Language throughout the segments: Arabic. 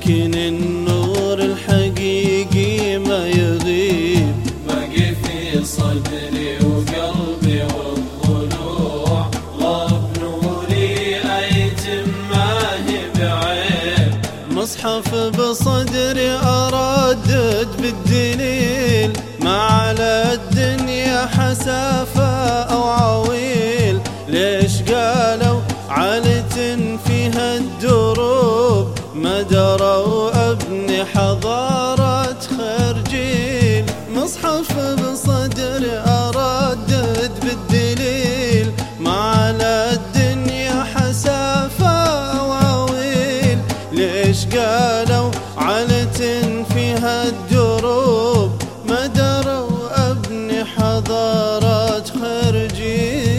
لكن النور الحقيقي ما يغيب، بقي في صدري وقلبي والضلوع، غاب نوري أيتم ما هي بعيب. مصحف بصدري أردد بالدليل، ما على الدنيا حسافة أو عويل. ليش قالوا علة فيها الدروب، ما دروا ابني حضارة خرجيل. مصحف بصدري أردد بالدليل، ما على الدنيا حسافة أو عويل. ليش قالوا علة فيها الدروب، ما دروا ابني حضارة خرجيل.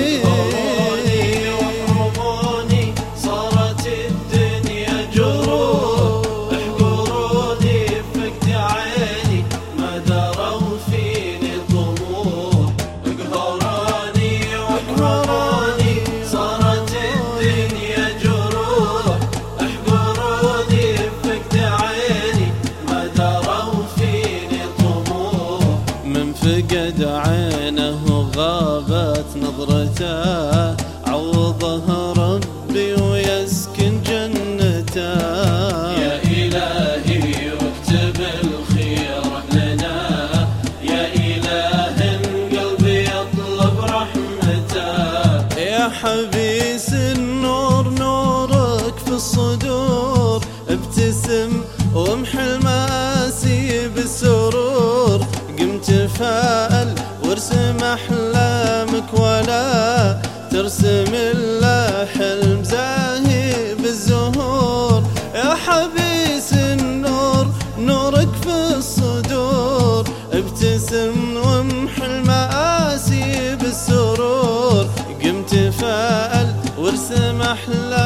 فقد عينه غابت نظرته، عوضها ربي ويسكن جنته. يا إلهي واكتب الخير لنا، يا إله قلبي يطلب رحمته. يا حبيس النور نورك في الصدور، ابتسم وامحي المآسي بالسرور. قم تفائل وارسم أحلامك، ولا ترسم إلا حلم زاهي بالزهور. يا حبيس النور نورك في الصدور، ابتسم وامحي المآسي بالسرور. قم تفائل وارسم أحلامك